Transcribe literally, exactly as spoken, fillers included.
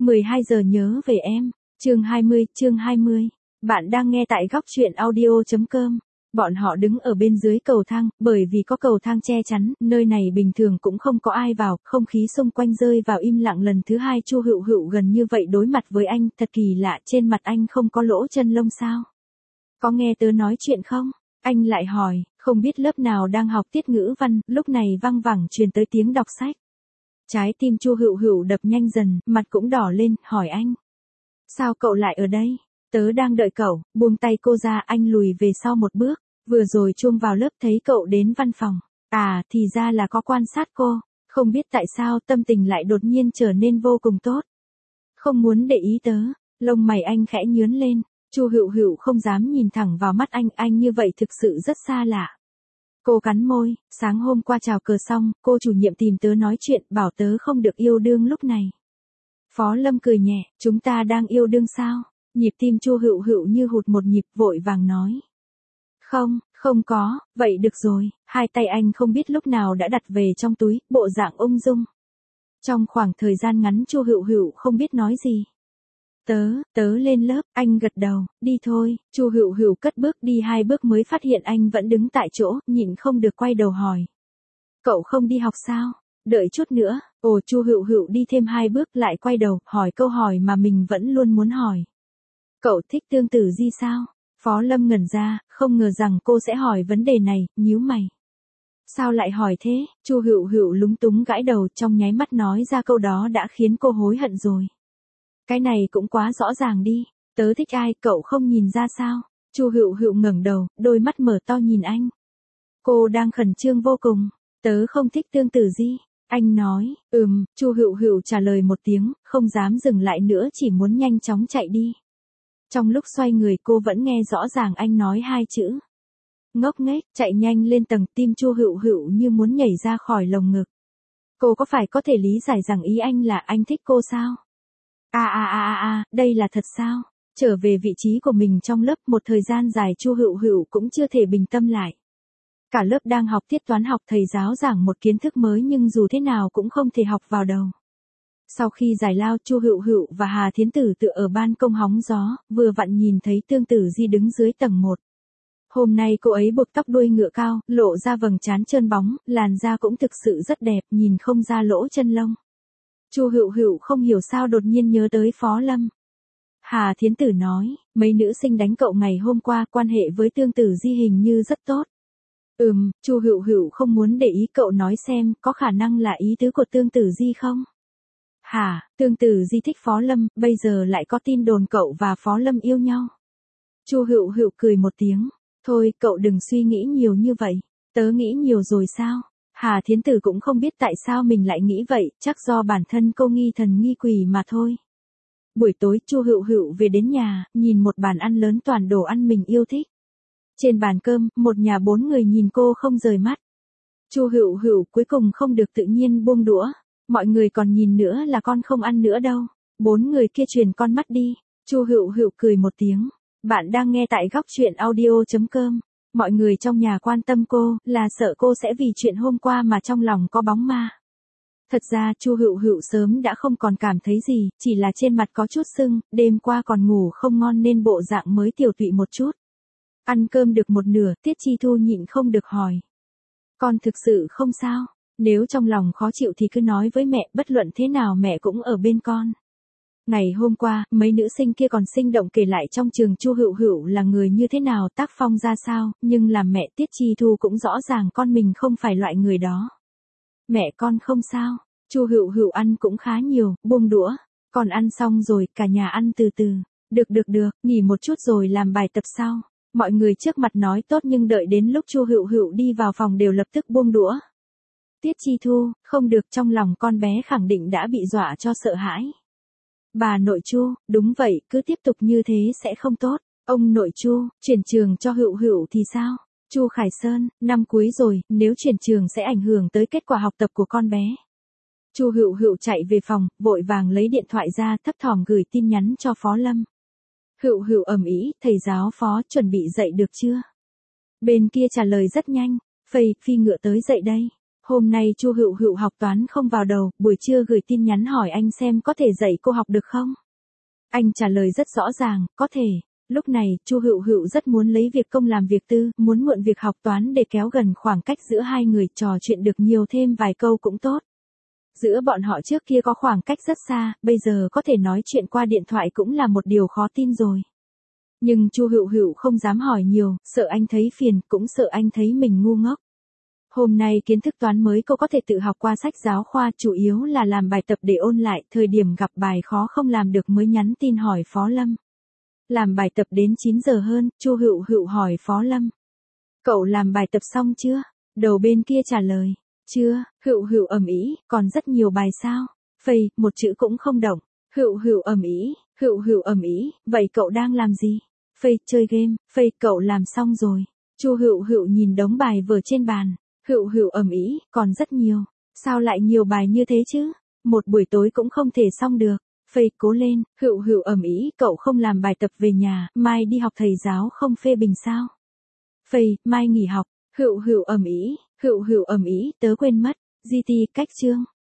mười hai giờ nhớ về em. Chương hai mươi, chương hai mươi. Bạn đang nghe tại góc truyện audio chấm com. Bọn họ đứng ở bên dưới cầu thang, bởi vì có cầu thang che chắn, nơi này bình thường cũng không có ai vào, không khí xung quanh rơi vào im lặng. Lần thứ hai Chu Hựu Hựu gần như vậy đối mặt với anh, thật kỳ lạ, trên mặt anh không có lỗ chân lông sao? Có nghe tớ nói chuyện không? Anh lại hỏi, không biết lớp nào đang học tiết ngữ văn, lúc này văng vẳng truyền tới tiếng đọc sách. Trái tim Chu Hựu Hựu đập nhanh dần, mặt cũng đỏ lên, hỏi anh. Sao cậu lại ở đây? Tớ đang đợi cậu. Buông tay cô ra, anh lùi về sau một bước. Vừa rồi chuông vào lớp thấy cậu đến văn phòng. À, thì ra là có quan sát cô. Không biết tại sao tâm tình lại đột nhiên trở nên vô cùng tốt. Không muốn để ý tớ. Lông mày anh khẽ nhướn lên. Chu Hựu Hựu không dám nhìn thẳng vào mắt anh, anh như vậy thực sự rất xa lạ. Cô cắn môi, sáng hôm qua chào cờ xong, cô chủ nhiệm tìm tớ nói chuyện, bảo tớ không được yêu đương lúc này. Phó Lâm cười nhẹ, chúng ta đang yêu đương sao? Nhịp tim Chu Hựu Hựu như hụt một nhịp, vội vàng nói. Không, không có, vậy được rồi. Hai tay anh không biết lúc nào đã đặt về trong túi, bộ dạng ung dung. Trong khoảng thời gian ngắn Chu Hựu Hựu không biết nói gì. Tớ, tớ lên lớp, anh gật đầu, đi thôi. Chu Hựu Hựu cất bước đi hai bước mới phát hiện anh vẫn đứng tại chỗ, nhịn không được quay đầu hỏi. Cậu không đi học sao? Đợi chút nữa. Ồ, Chu Hựu Hựu đi thêm hai bước lại quay đầu, hỏi câu hỏi mà mình vẫn luôn muốn hỏi. Cậu thích Tương Tử Di sao? Phó Lâm ngẩn ra, không ngờ rằng cô sẽ hỏi vấn đề này, nhíu mày. Sao lại hỏi thế? Chu Hựu Hựu lúng túng gãi đầu, trong nháy mắt nói ra câu đó đã khiến cô hối hận rồi. Cái này cũng quá rõ ràng đi. Tớ thích ai, cậu không nhìn ra sao? Chu Hựu Hựu ngẩng đầu, đôi mắt mở to nhìn anh. Cô đang khẩn trương vô cùng. Tớ không thích Tương Tử Di. Anh nói, ừm, Chu Hựu Hựu trả lời một tiếng, không dám dừng lại nữa, chỉ muốn nhanh chóng chạy đi. Trong lúc xoay người cô vẫn nghe rõ ràng anh nói hai chữ. Ngốc nghếch, chạy nhanh lên tầng, tim Chu Hựu Hựu như muốn nhảy ra khỏi lồng ngực. Cô có phải có thể lý giải rằng ý anh là anh thích cô sao? À à à à à, đây là thật sao? Trở về vị trí của mình trong lớp một thời gian dài Chu Hựu Hựu cũng chưa thể bình tâm lại. Cả lớp đang học tiết toán học, thầy giáo giảng một kiến thức mới nhưng dù thế nào cũng không thể học vào đầu. Sau khi giải lao, Chu Hựu Hựu và Hà Thiến Tử tựa ở ban công hóng gió, vừa vặn nhìn thấy Tương Tử Di đứng dưới tầng một. Hôm nay cô ấy buộc tóc đuôi ngựa cao, lộ ra vầng trán trơn bóng, làn da cũng thực sự rất đẹp, nhìn không ra lỗ chân lông. Chu Hựu Hựu không hiểu sao đột nhiên nhớ tới Phó Lâm. Hà Thiến Tử nói, mấy nữ sinh đánh cậu ngày hôm qua, quan hệ với Tương Tử Di hình như rất tốt. Ừm, Chu Hựu Hựu không muốn để ý, cậu nói xem, có khả năng là ý tứ của Tương Tử Di không? Hả, Tương Tử Di thích Phó Lâm, bây giờ lại có tin đồn cậu và Phó Lâm yêu nhau. Chu Hựu Hựu cười một tiếng, thôi cậu đừng suy nghĩ nhiều như vậy, tớ nghĩ nhiều rồi sao? Hà Thiến Tử cũng không biết tại sao mình lại nghĩ vậy, chắc do bản thân cô nghi thần nghi quỷ mà thôi. Buổi tối Chu Hựu Hựu về đến nhà, nhìn một bàn ăn lớn toàn đồ ăn mình yêu thích. Trên bàn cơm, một nhà bốn người nhìn cô không rời mắt. Chu Hựu Hựu cuối cùng không được tự nhiên buông đũa. Mọi người còn nhìn nữa là con không ăn nữa đâu. Bốn người kia truyền con mắt đi. Chu Hựu Hựu cười một tiếng. Bạn đang nghe tại góc truyện audio chấm com. Mọi người trong nhà quan tâm cô, là sợ cô sẽ vì chuyện hôm qua mà trong lòng có bóng ma. Thật ra Chu Hựu Hựu sớm đã không còn cảm thấy gì, chỉ là trên mặt có chút sưng, đêm qua còn ngủ không ngon nên bộ dạng mới tiểu tụy một chút. Ăn cơm được một nửa, Tiết Chi Thu nhịn không được hỏi. Con thực sự không sao, nếu trong lòng khó chịu thì cứ nói với mẹ, bất luận thế nào mẹ cũng ở bên con. Ngày hôm qua, mấy nữ sinh kia còn sinh động kể lại trong trường Chu Hựu Hựu là người như thế nào, tác phong ra sao, nhưng làm mẹ Tiết Chi Thu cũng rõ ràng con mình không phải loại người đó. Mẹ con không sao, Chu Hựu Hựu ăn cũng khá nhiều, buông đũa, con ăn xong rồi, cả nhà ăn từ từ. Được được được, nghỉ một chút rồi làm bài tập sau. Mọi người trước mặt nói tốt nhưng đợi đến lúc Chu Hựu Hựu đi vào phòng đều lập tức buông đũa. Tiết Chi Thu, không được, trong lòng con bé khẳng định đã bị dọa cho sợ hãi. Bà nội Chu, đúng vậy, cứ tiếp tục như thế sẽ không tốt. Ông nội Chu, chuyển trường cho Hựu Hựu thì sao? Chu Khải Sơn, năm cuối rồi, nếu chuyển trường sẽ ảnh hưởng tới kết quả học tập của con bé. Chu Hựu Hựu chạy về phòng, vội vàng lấy điện thoại ra, thấp thỏm gửi tin nhắn cho Phó Lâm. Hựu Hựu ầm ĩ, thầy giáo Phó, chuẩn bị dậy được chưa? Bên kia trả lời rất nhanh, phây, phi ngựa tới dậy đây. Hôm nay Chu Hựu Hựu học toán không vào đầu, buổi trưa gửi tin nhắn hỏi anh xem có thể dạy cô học được không? Anh trả lời rất rõ ràng, có thể. Lúc này, Chu Hựu Hựu rất muốn lấy việc công làm việc tư, muốn mượn việc học toán để kéo gần khoảng cách giữa hai người, trò chuyện được nhiều thêm vài câu cũng tốt. Giữa bọn họ trước kia có khoảng cách rất xa, bây giờ có thể nói chuyện qua điện thoại cũng là một điều khó tin rồi. Nhưng Chu Hựu Hựu không dám hỏi nhiều, sợ anh thấy phiền, cũng sợ anh thấy mình ngu ngốc. Hôm nay kiến thức toán mới cô có thể tự học qua sách giáo khoa, chủ yếu là làm bài tập để ôn lại, thời điểm gặp bài khó không làm được mới nhắn tin hỏi Phó Lâm. Làm bài tập đến chín giờ hơn, Chu Hựu Hựu hỏi Phó Lâm. Cậu làm bài tập xong chưa? Đầu bên kia trả lời. Chưa. Hựu Hựu ầm ĩ, còn rất nhiều bài sao? Phây, một chữ cũng không động. Hựu Hựu ầm ĩ, Hựu Hựu ầm ĩ, vậy cậu đang làm gì? Phây, chơi game. Phây, cậu làm xong rồi. Chu Hựu Hựu nhìn đống bài vở trên bàn. Hựu Hựu ầm ĩ, còn rất nhiều. Sao lại nhiều bài như thế chứ? Một buổi tối cũng không thể xong được. Phây, cố lên. Hựu Hựu ầm ĩ, cậu không làm bài tập về nhà, mai đi học thầy giáo không phê bình sao? Phây, mai nghỉ học. Hựu Hựu ầm ĩ, Hựu Hựu ầm ĩ, tớ quên mất. giê tê cách chương.